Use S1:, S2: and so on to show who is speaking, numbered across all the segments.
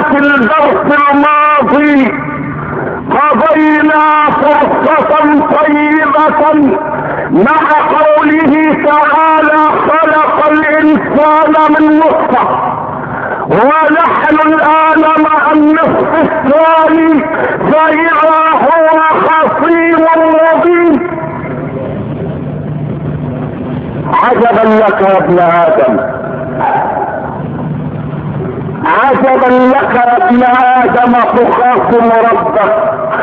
S1: في الدرس الماضي قضينا فرصة طيبة مع قوله تعالى خلق الانسان من نطفة، ونحن الان مع النصف الثاني فاذا هو خصيم مبين. عجبا لك يا ابن ادم، عجبا لك يا ابن ادم تخاصم ربك،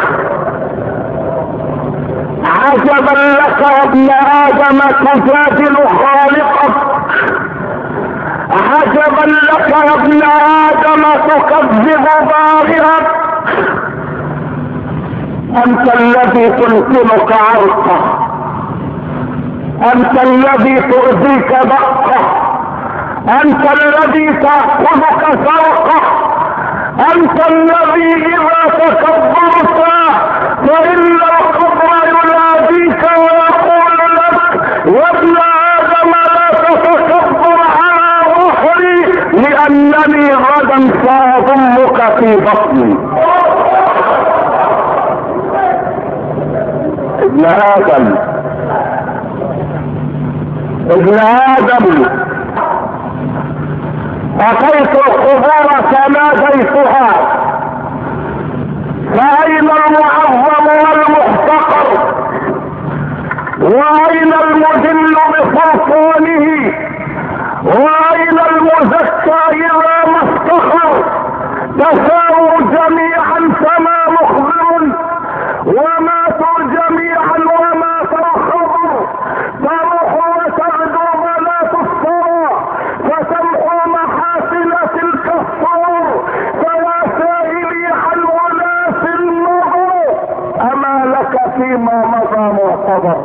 S1: عجبا لك يا ابن ادم تجادل خالقك، عجبا لك يا ابن ادم تكذب بارئك. انت الذي تمكنك عرقه، انت الذي تؤذيك دقه، انت الذي تأخذك سرقه، انت الذي اذا تكبرت فان الكبر يناديك ويقول لك يا ابن ادم لا تتكبر على ظهري لانني غدا ساضمك في بطني. ابن ادم، ابن ادم، اتيت القبور فناديتها فاين المعظم والمحتقر، واين المذل بسلطانه، واين المزكى اذا ما افتخر. تساووا جميعا فما مخبر، وماتوا جميعا ومات الخبر. تروح وتغدو ولا تفطر، فتمحو محاسن تلك الصور. فيا سائلي عن اناس النظر، اما لك فيما مضى معتبر.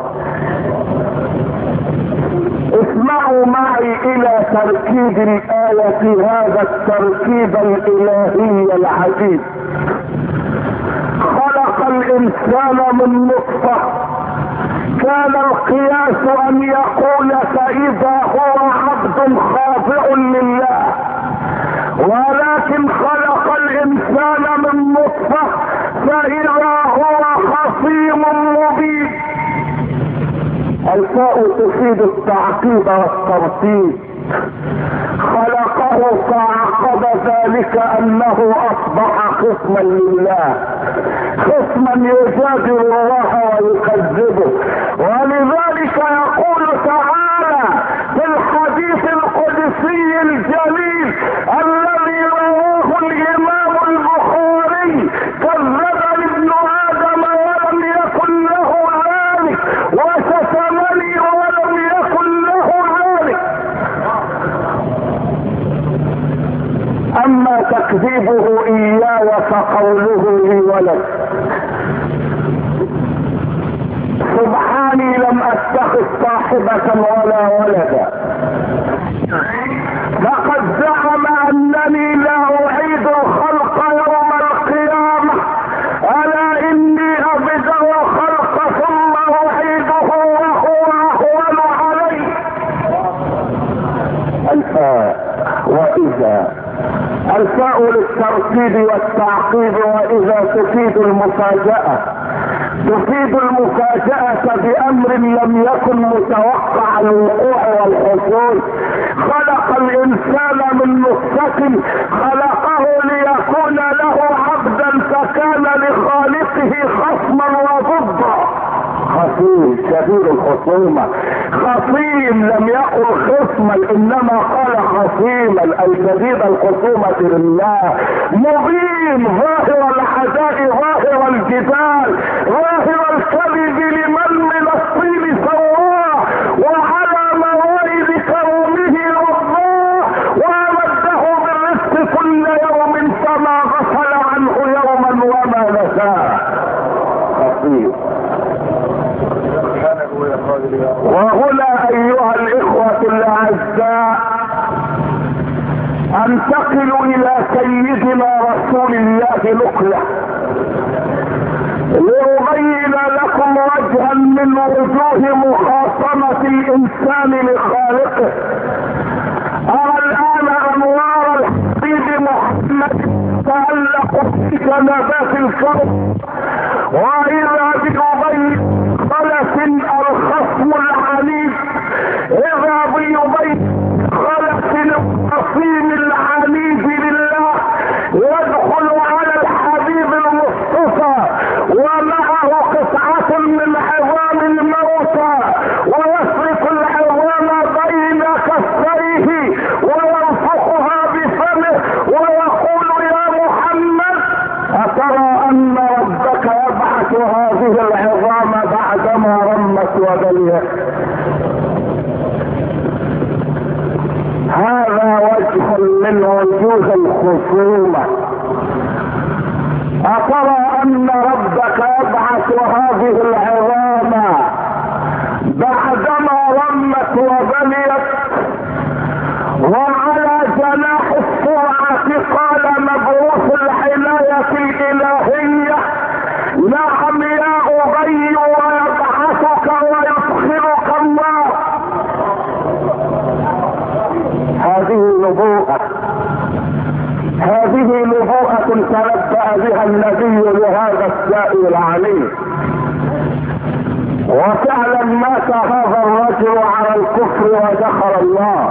S1: اسمعوا معي الى تركيب الآية، هذا التركيب الالهي العجيب. خلق الانسان من نطفة، كان القياس ان يقول فاذا هو عبد خاضع لله، ولكن خلق الانسان من نطفة فاذا هو خصيم مبين. الفاء تفيد التعقيب والترتيب. خلقه فعقب ذلك انه اصبح خصما لله، خصما يجادل الله ويكذبه. ولذلك يقول تعالى في الحديث القدسي الجليل الذي رواه الامام البخاري: كذبني ابن ادم ولم يكن له ذلك، وشتمني ولم يكن له ذلك. اما تكذيبه اياي فقوله لي ولد. سبحاني لم اتخذ صاحبة ولا ولدا. لقد زعم انني لا اعيد الخلق يوم القيامة، الا اني ابدأ الخلق ثم اعيده وهو اهون علي. الفاء واذا، الفاء للترتيب والتعقيب، واذا تفيد المفاجأة، تفيد المفاجأة بأمر لم يكن متوقع الوقوع والحصول. خلق الإنسان من نطفة، خلقه ليكون له عبدا فكان لخالقه خصما وضدا. خصيم شديد الخصومة، خصيم لم يقل خصما انما قال خصيما اي شديد الخصومة لله. مبين ظاهر العداء ظاهر الجدال ظاهر الكذب لمن من الطين سواه، وعلى موائد كرمه رضاه، وامده بالرزق كل يوم فما غفل عنه يوما وما نساه. خصيم. وهنا ايها الاخوة الاعزاء انتقل الى سيدنا رسول الله نقلة لأبين لكم وجها من وجوه مخاصمة الانسان لخالقه. ارى الان انوار الحبيب محمد كنبات الكون، واذا بأبي خلف الخصم العنيف، اذا بأبي خلف الخصيم العنيف لله يدخل على الحبيب المصطفى ومعه قطعة من عظام الموتى، ويسرق العظام بين كفيه وينفخها بفمه ويقول يا محمد أترى أن ربك يبعث هذه العظام بعدما رمت وبليت؟ هذا وجه من وجوه الخصومة. أترى أن ربك يبعث هذه العظام بعدما رمت وبليت؟ وعلى جناح السرعة قال مبعوث العناية الإلهية نعم يا أبي ويبعثك ويدخلك الله. هذه نبوءة، هذه نبوءة تنبأ بها النبي لهذا السائل العليم. وفعلا مات هذا الرجل على الكفر ودخل الله،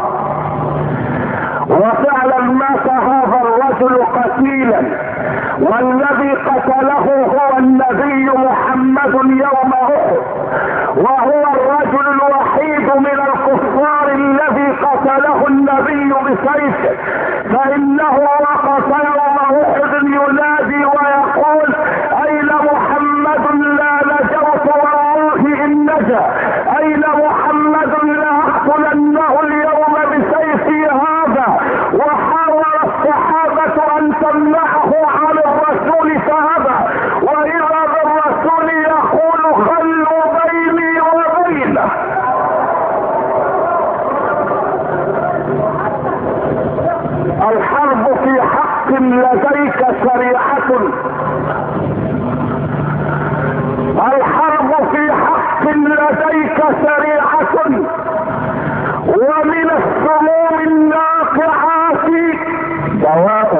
S1: وفعلا مات هذا الرجل قتيلا، والذي قتله هو النبي محمد يوم احد، وهو الرجل الوحيد من الكفار الذي قتله النبي بسيفه، فانه وقف يوم احد ينادي ويقول اين محمد لا نجوت والله ان نجا، اين محمد لا اقتلنه اليوم بسيفي هذا. وحاول الصحابة ان تمنعه عن الرسول فابى، واذا بالرسول يقول خلوا بيني وبينه. الحرب في حق لديك شريعة، الحرب في حق لديك شريعة، ومن السموم الناقعات دواء،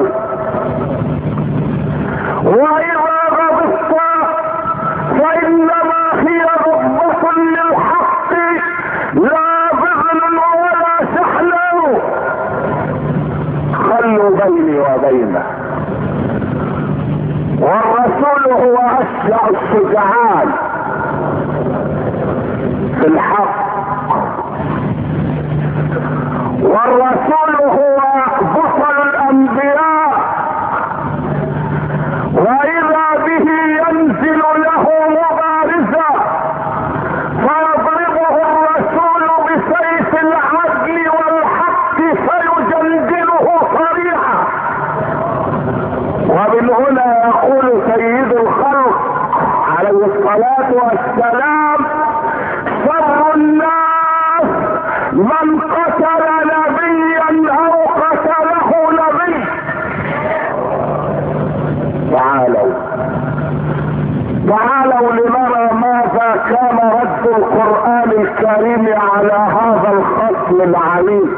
S1: واذا غضبت فانما هي غضبة للحق لا بغل ولا سحل. خلوا بيني وبينه. والرسول هو اشجع الشجعان في الحق، والرسول هو بطل الانبياء، واذا به ينزل له مبارزا فيضربه الرسول بسيف العدل والحق فيجلجله صريعا. ومن هنا يقول سيد الخلق عليه الصلاة والسلام شر الناس من قتل نبيا او قتله نبي. تعالوا لنرى ماذا كان رد القرآن الكريم على هذا الخصم العنيف.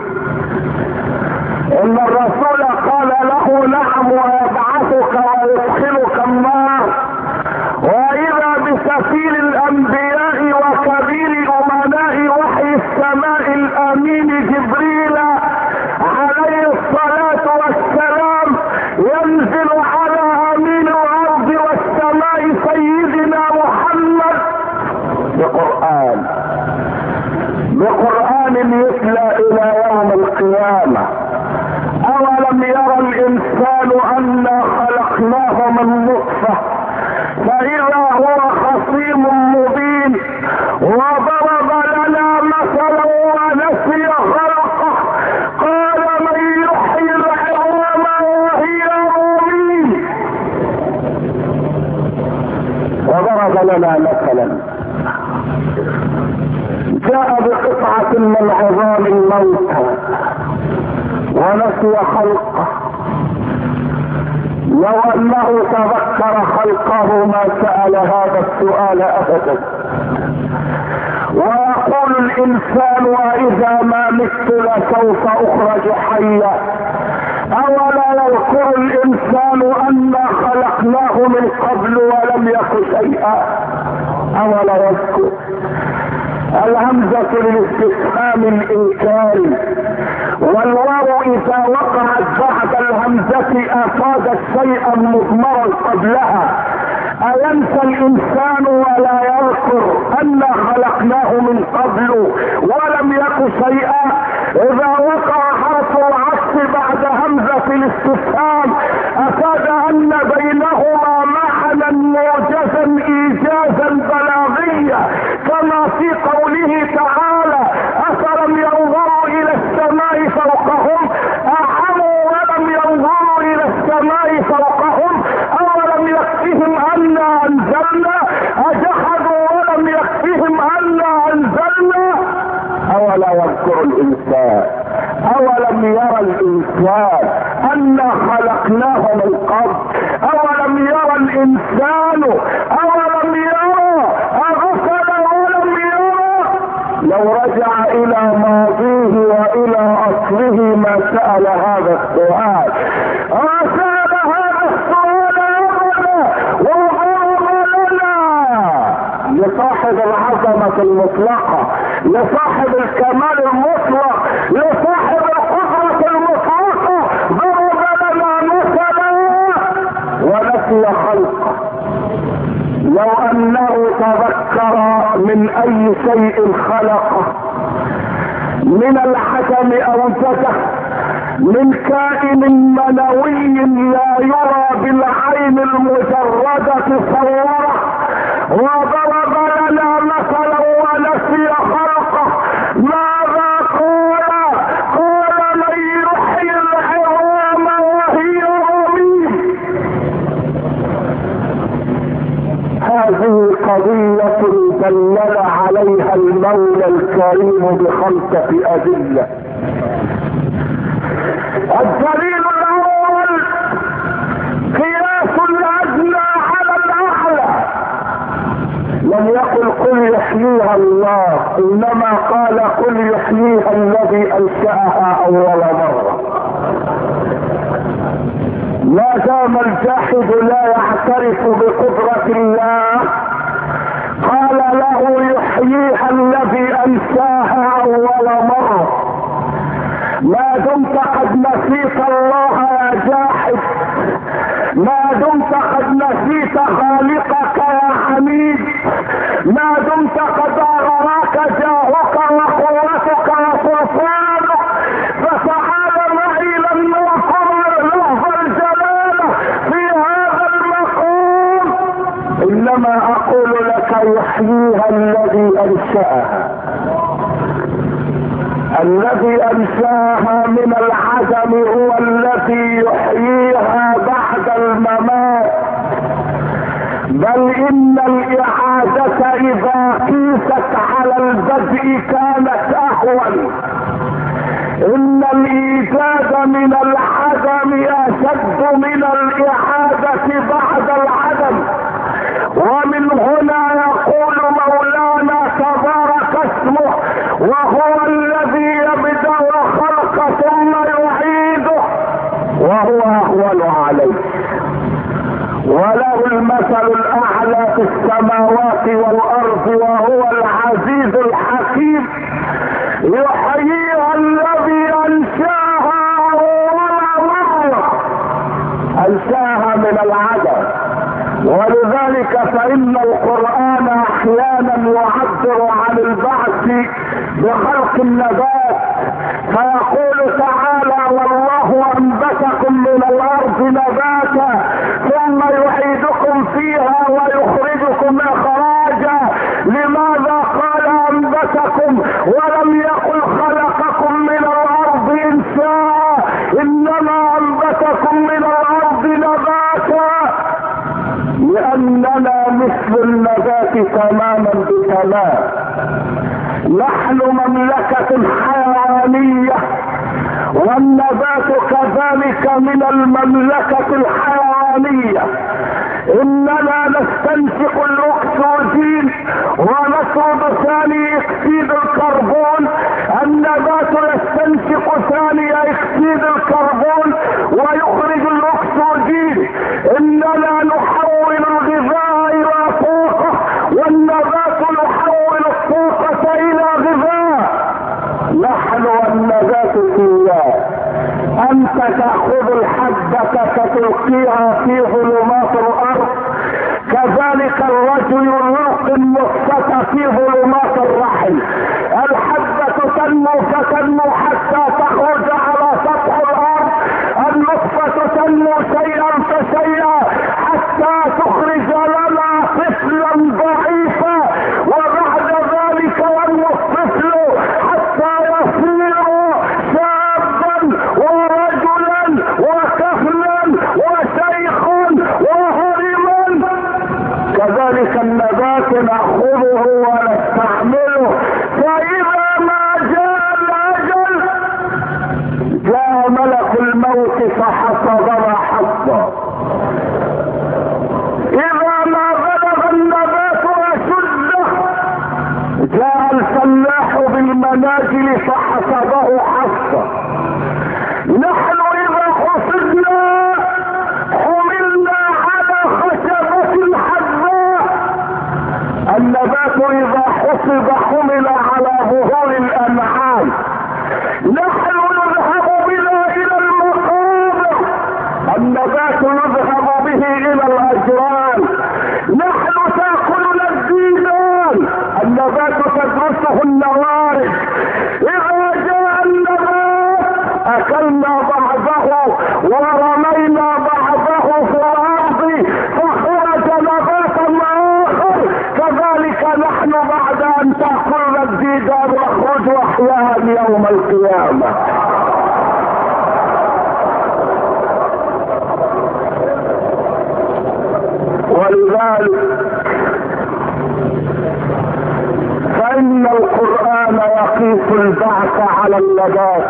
S1: ان الرسول قال له نعم ويبعثك ويدخلك النار، واذا بسفير الانبياء وكبير امناء وحي السماء الامين جبريل عليه الصلاة والسلام ينزل على امين الارض والسماء سيدنا محمد بقرآن يتلى الى يوم القيامة. اولم يرى الانسان انا خلقناه من نطفة فاذا هو خصيم مبين، وضرب لنا مثلا ونسي خلقه قال من يحيي العظام وهي رميم. وضرب لنا مثلا جاء بقطعة من عظام الموتى ونسي خلقه. لو انه تذكر خلقه ما سأل هذا السؤال ابدا. ويقول الانسان واذا ما مت لسوف اخرج حيا، اولا يذكر الانسان انا خلقناه من قبل ولم يك شيئا؟ اولا يذكر؟ الهمزة للاستفهام الانكاري، والواو اذا وقعت بعد الهمزة افادت شيئا مضمرا قبلها. اينسى الانسان ولا يذكر انا خلقناه من قبل ولم يك شيئا؟ اذا وقع حرف العطف بعد همزة الاستفهام افاد ان بينهما معنى موجزا ايجازا بلاغيا، كما في قوله تعالى افلم ينظروا الى السماء فوقهم اعموا ولم ينظروا الى السماء فوقهم اولم يكفهم انا انزلنا اجحدوا ولم يكفهم انا انزلنا. اولا يذكر الانسان؟ اولم يرى الانسان انا خلقناه من قبل؟ اولم يرى الانسان؟ اولم يرى؟ اغفل ولم يرى؟ لو رجع الى ماضيه والى اصله ما سأل هذا السؤال. وسأل هذا السؤال ابدا وضرب لنا لصاحب العظمة المطلقة، لصاحب الكمال المطلق، لصاحب القدرة المطلقة، ضرب لنا مثلا ونسي خلقه. لو انه تذكر من اي شيء خلقه، من العدم اوجده، من كائن منوي لا يرى بالعين المجردة صوره، وضرب لنا مثلا ونسي خلقه. ماذا قال؟ قال من يحيي العظام وهي رميم. هذه قضية دلل عليها المولى الكريم بخمسة أدلة. الدليل الأول قياس الأدنى على الأعلى. لم يقل قل يحييها الله، إنما قال قل يحييها الذي أنشأها أول مرة. ما دام الجاحد لا يعترف بقدرة الله قال له يحييها الذي أنشاها أول مرة. ما دمت قد نسيت الله يا جاحد، ما دمت قد نسيت خالقك يا حميد، ما دمت قد أغراك جاهك وقوتك وسلطانك، فتعال معي لن نذكر لفظ الجلالة في هذا المقام. إنما أقول لك يحييها الذي أنشأها. الذي أنشاها من العدم هو الذي يحييها بعد الممات. بل إن الإعادة إذا قيست على البدء كانت أهون. إن الإيجاد من العدم أشد من الإعادة بعد العدم. ومن هنا يقول مولانا تبارك اسمه وهو الذي يبدأ الخلق ثم يعيده وهو أهون عليه، وله المثل الأعلى في السماوات والأرض وهو العزيز الحكيم. يحييها الذي أنشاها أول مرة، أنشاها من العدم. ولذلك فإن القرآن أحيانا يعبر عن البعث بخلق النبات، فيقول تعالى والله أنبتكم من الأرض نباتا ثم يعيدكم فيها ويخرجكم إخراجا. لماذا قال أنبتكم ولم يقل خلقكم من الأرض إنشاء؟ إنما أنبتكم من الأرض نباتا، لأننا مثل النبات تماما بتمام. نحن مملكة حيوانية والنبات كذلك من المملكة الحيوانية. اننا نستنشق الاكسجين ونطرد ثاني اكسيد الكربون، النبات يستنشق ثاني اكسيد الكربون ويخرج الاكسجين. اننا نحول الغذاء الى طاقة، والنبات يحول الطاقة الى غذاء. نحن والنبات سواء. انت تأخذ الحبة فتلقيها في ظلمات الارض، كذلك الرجل يلقي النطفة في ظلمات الرحم. الحبة تنمو فتنمو حتى تخرج على سطح الارض، النطفة تنمو شيئا فشيئا حتى تخرج لنا طفلا ضعيفا، وبعد ذلك ينمو الطفل حتى يصير شابا ورجلا وكهلا وشيخا وهرما. كذلك النبات نأخذه ونستعمله، فإذا ما جاء الأجل جاء ملك الموت فحصد ما حصد. إذا ما بلغ النبات أشده جاء الفلاح بالمناجل فحصده حصدا. نحن إذا حصدنا حملنا على خشبة حذاء، النبات إذا حصد حمل على ظهور الأنعام. نحن نذهب بنا إلى المقابر، النبات يذهب به إلى الأجران. نحن تأكلنا الديدان، النبات تدرسه النوارد. إذا جاء النبات أكلنا بعضه ورمينا بعضه في الأرض فخرج نباتا آخر. كذلك نحن بعد أن تأكلنا الديدان نخرج أحياء يوم القيامة. ولذلك فإن القرآن يقيس البعث على النبات.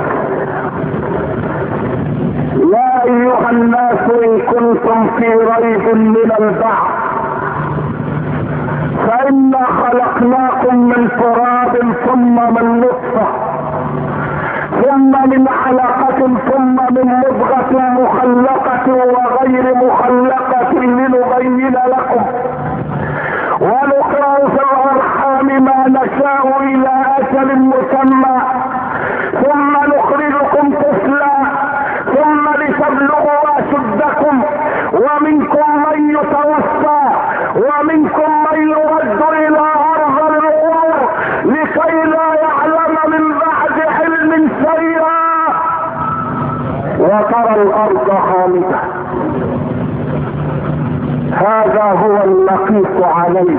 S1: يا أيها الناس إن كنتم في ريب من البعث فإنا خلقناكم من تراب ثم من نطفة ثم من علقة ثم من مضغة مخلقة وغير مخلقة لنبين لكم ونقر في الأرحام ما نشاء إلى أجل مسمى ثم نخرجكم طفلا ثم لتبلغوا أشدكم ومنكم من يتوفى ومنكم من يرد إلى أرض العمر لكي لا يعلم من بعد علم شيئا وترى الأرض خامدة. هذا هو المقيس عليه.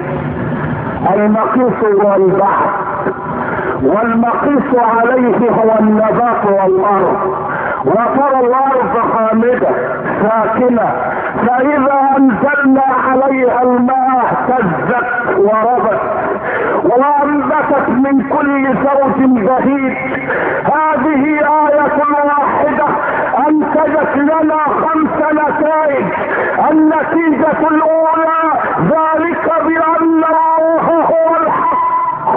S1: المقيس هو البحث والمقيس عليه هو النبات والأرض. وترى الأرض خامدة ساكنة فإذا أنزلنا عليها الماء اهتزت وربت وأنبتت من كل زوج بهيج. هذه آية واحدة أنتجت لنا 5 نتائج. النتيجة الأولى ذلك بأن الله هو الحق.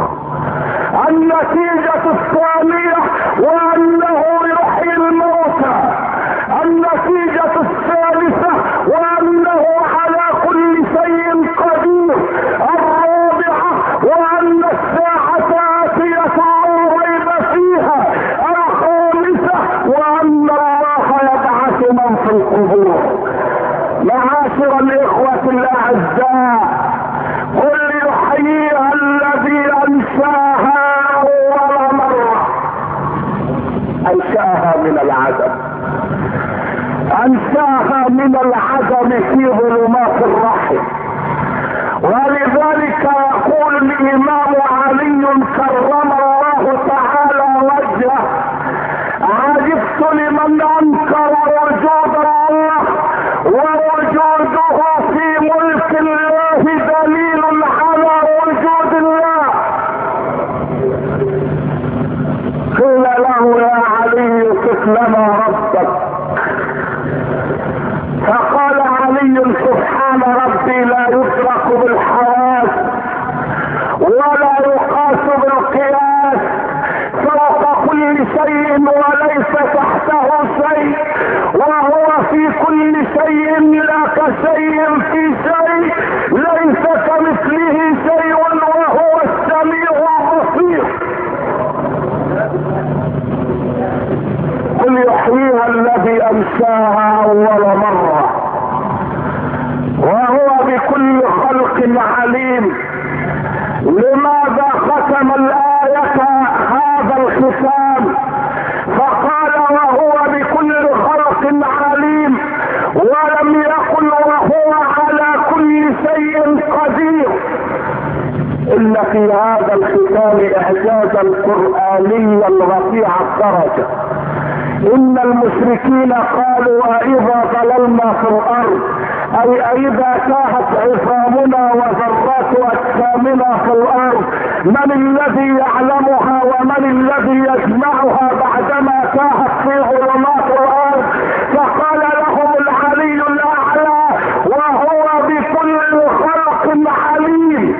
S1: النتيجة الثانية وأنه يحيي الموتى. النتيجة الثالثة وأنه على كل شيء قدير. الرابعة وأن الساعة آتية لا ريب فيها. الخامسة وأن الله يبعث من في القبور. معاشر الإخوة الأعزاء، قل يحييها الذي أنشاها أول مرة. أنشاها من العدم، أنشاها من العدم في ظلمات الرحم. ولذلك يقول الإمام علي كرم الله تعالى وجهه: عجبت لمن أنكر وجود الله ووجوده في ملك الله دليل على وجود الله. قيل له: يا علي صف لنا ربك. فقال علي: سبحان ربي لا يدرك بالحواس ولا يقاس بالقياس، فوق كل شيء وليس تحته شيء، في كل شيء لا كشيء في شيء، ليس كمثله شيء وهو السميع البصير. قل يحييها الذي انشاها اول مرة وهو بكل خلق عليم. لماذا ختم الآية هذا الختام فقال وهو بكل خلق عليم، ولم يقل وهو على كل شيء قدير؟ إن في هذا الختام إعجازا قرآنيا رفيع الدرجة. إن المشركين قالوا أإذا ضللنا في الأرض، أي أإذا تاهت عظامنا وذرات أجسامنا في الأرض، من الذي يعلمها ومن الذي يجمعها بعدما تاهت في ظلمات الأرض؟ فقال لهم العلي الأعلى وهو بكل خلق عليم.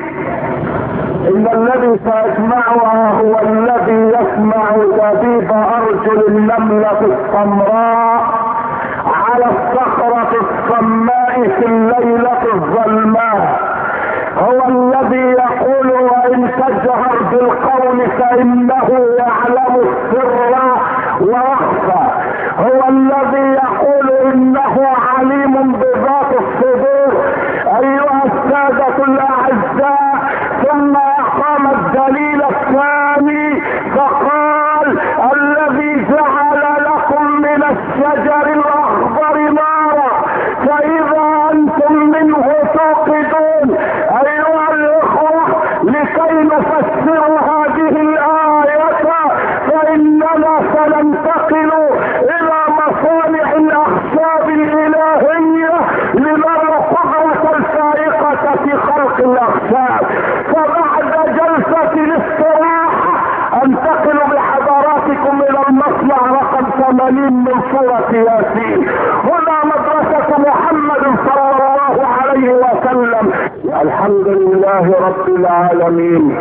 S1: إن الذي سيجمعها هو الذي يسمع دبيب أرجل النملة السمراء على الصخرة الصماء في الليلة الظلماء. هو الذي يقول وإن تجهر بالقول فإنه يعلم السر ويخفى. هو الذي يقول إنه عليم بذات الصدور. أيها السادة الأعزاء، ثم أقام الدليل الثاني فقال الذي جعل لكم من الشجر الأخضر نارا فإذا أنتم منه توقدون. أيها الإخوة، لكي نفسر هذه الآية فإننا سننتقل إلى مصانع الأخشاب الإلهية لنرى القدرة الفائقة في خلق الأخشاب. فبعد جلسة الاستراحة انتقل بحضراتكم الى المصنع رقم 80 من سورة ياسين. هنا مدرسة محمد صلى الله عليه وسلم. الحمد لله رب العالمين،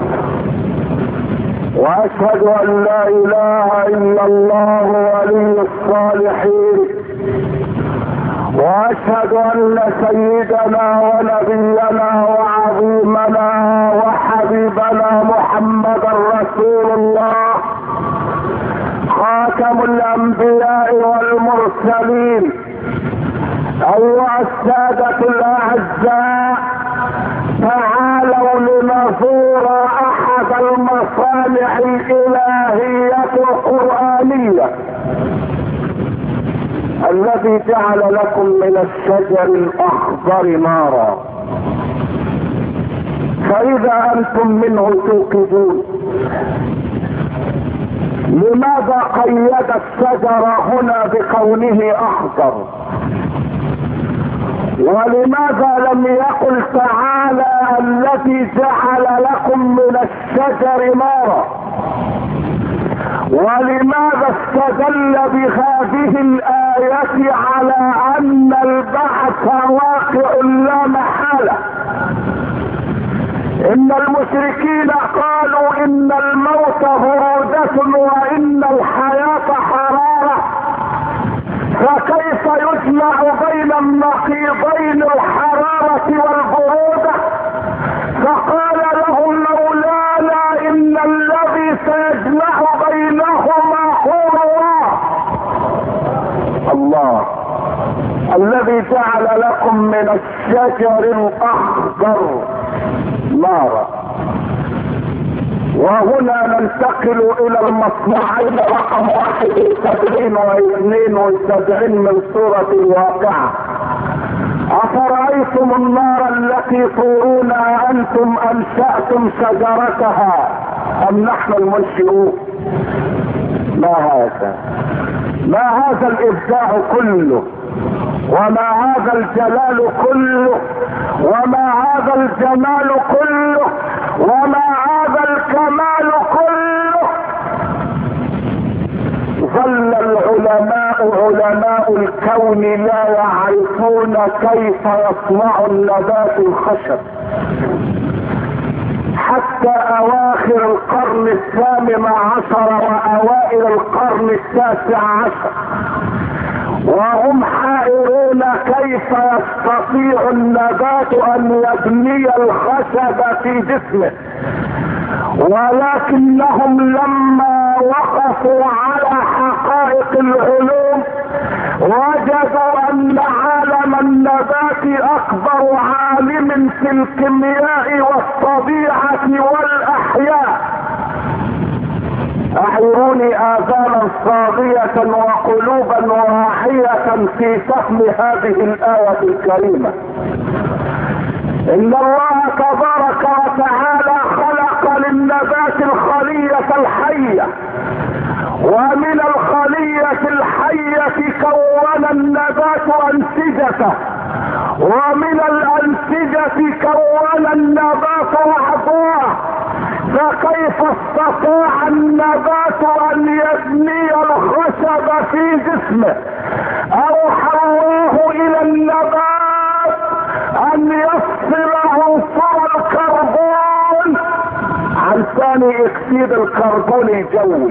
S1: واشهد ان لا اله الا الله ولي الصالحين، واشهد ان سيدنا ونبينا وعظيمنا وحبيبنا محمدا رسول الله خاتم الانبياء والمرسلين. ايها السادة الاعزاء، تعالوا لنزور احد المصانع الالهية القرآنية الذي جعل لكم من الشجر الاخضر نارا فاذا انتم منه توقدون. لماذا قيد الشجر هنا بكونه اخضر؟ ولماذا لم يقل تعالى الذي جعل لكم من الشجر نارا؟ ولماذا استدل بهذه الآية على أن البعث واقع لا محالة؟ إن المشركين قالوا إن الموت برودة وإن الحياة حرارة، فكيف يجمع بين النقيضين الحرارة والبرودة؟ فقال لهم مولانا إن الذي سيجمع بينهما هو الله الذي جعل لكم من الشجر الأخضر نارا. وهنا ننتقل الى المصنعين رقم 71 و72 من سورة الواقعة. افرأيتم النار التي تورون انتم انشأتم شجرتها ام نحن المنشئون؟ ما هذا الابداع كله، وما هذا الجلال كله، وما هذا الجمال كله، وما هذا الكمال كله؟ ظل علماء الكون لا يعرفون كيف يصنع النبات الخشب حتى اواخر القرن 18 واوائل القرن 19، وهم حائرون كيف يستطيع النبات ان يبني الخشب في جسمه، ولكنهم لما وقفوا على حقائق العلوم وجدوا ان عالم النبات اكبر عالم في الكيمياء والطبيعة والاحياء. اعيروني اذانا صاغية وقلوبا واعية في فهم هذه الآية الكريمة. ان الله تبارك وتعالى خلق للنبات الخلية الحية، ومن الخلية الحية كون النبات انسجته، ومن الانسجة كون النبات اعضاء. فكيف استطاع النبات ان يبني الخشب في جسمه؟ اوحى الله الى النبات ان يفصل عنصر الكربون عن ثاني اكسيد الكربون الجوي.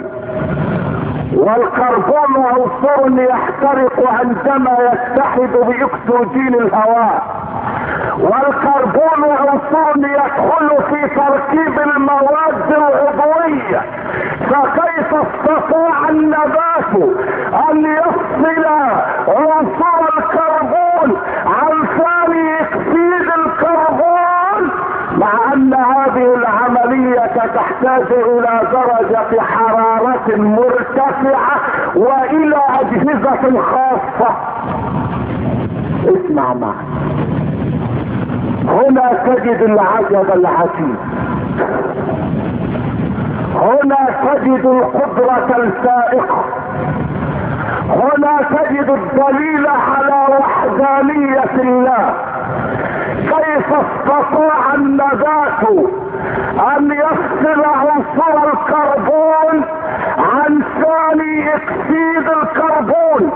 S1: والكربون عنصر يحترق عندما يتحد باكسجين الهواء، والكربون عنصر يدخل في تركيب المواد العضوية. فكيف استطاع النبات ان يفصل عنصر الكربون عن ثاني اكسيد الكربون، مع ان هذه العملية تحتاج الى درجة حرارة مرتفعة والى اجهزة خاصة؟ اسمع معي، هنا تجد العجب العجيب، هنا تجد القدرة الفائقة، هنا تجد الدليل على وحدانية الله. كيف استطاع النبات ان يفصل عنصر الكربون عن ثاني اكسيد الكربون؟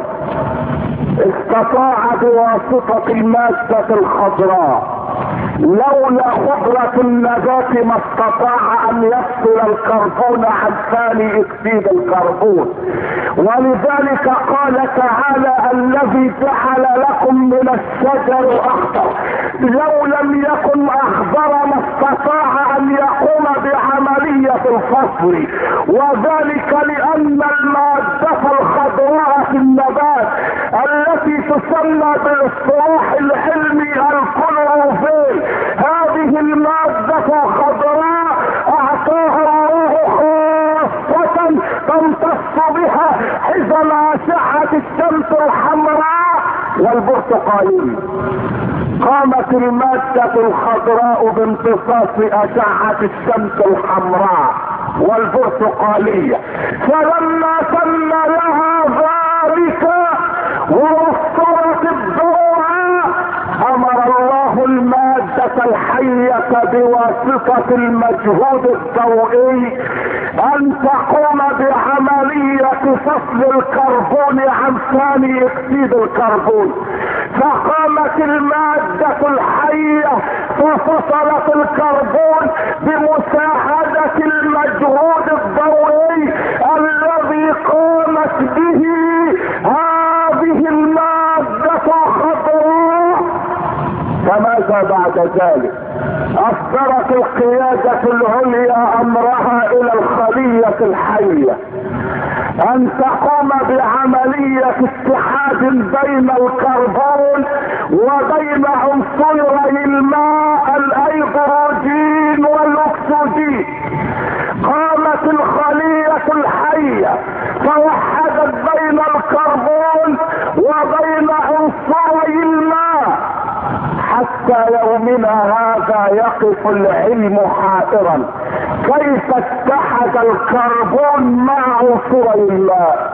S1: استطاع بواسطة المادة الخضراء. لولا قدرة النبات ما استطاع ان يفصل الكربون عن ثاني اكسيد الكربون. ولذلك قال تعالى: الذي جعل لكم من الشجر اخضر. لو لم يكن اخضر ما استطاع ان يقوم بعملية الفصل، وذلك لان المادة الخضراء في النبات التي تسمى بالاصطلاح العلمي الكلوروفيل، هذه المادة الخضراء اعطاها الله خاصة تمتص بها حزم اشعة الشمس الحمراء والبرتقالية. قامت المادة الخضراء بامتصاص اشعة الشمس الحمراء والبرتقالية، فلما تم لها ذلك ووفرت الضوء امر الله المادة الحية بواسطة المجهود الضوئي ان تقوم بعملية فصل الكربون عن ثاني اكسيد الكربون. فقامت المادة الحية ففصلت الكربون بمساعدة المجهود الضوئي الذي قامت به هذه المادة الخضراء. فماذا بعد ذلك؟ اصدرت القيادة العليا امرها الى الخلية الحية ان تقوم بعملية اتحاد بين الكربون وبين عنصري الماء الهيدروجين والاكسجين. قامت الخلية الحية فوحدت بين الكربون وبين عنصري الماء. حتى يومنا هذا يقف العلم حائرا كيف اتحد الكربون مع عنصري الماء.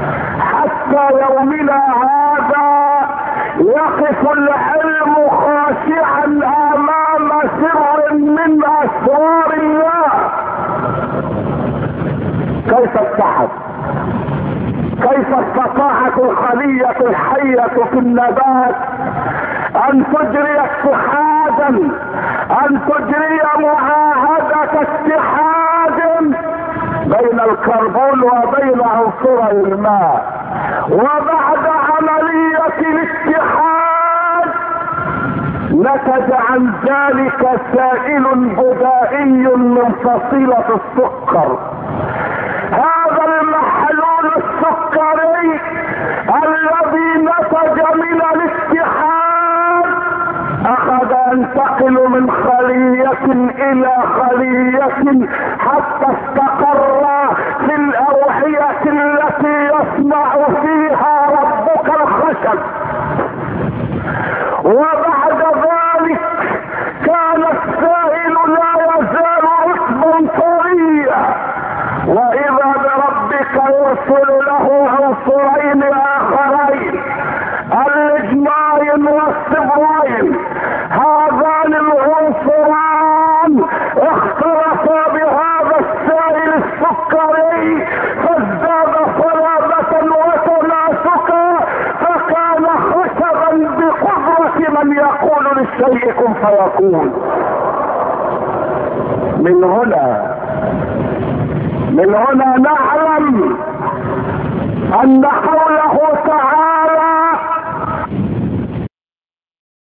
S1: حتى يومنا هذا يقف العلم خاشعا امام سر من اسرار الله. كيف اتحد؟ كيف استطاعت الخلية الحية في النبات ان تجري اتحادا، ان تجري معاهدة اتحاد بين الكربون وبين عنصري الماء؟ وبعد عمل الاتحاد نتج عن ذلك سائل بدائي من فصيلة السكر. هذا المحلول السكري الذي نتج من الاتحاد اخذ ينتقل من خلية الى خلية حتى استقر في الاوعية التي يصنع فيها ربك الخشب. وبعد ذلك كان السائل لا يزال رطبا طريا، واذا بربك يرسل له عنصرين اخرين اللجنين والصبرين. هذان العنصران اختلطا بهذا السائل السكري فازداد صلابة وتماسكا، فكان خشبا بقدرة من يقول للشيء كن فيكون. من هنا نعلم ان قوله تعالى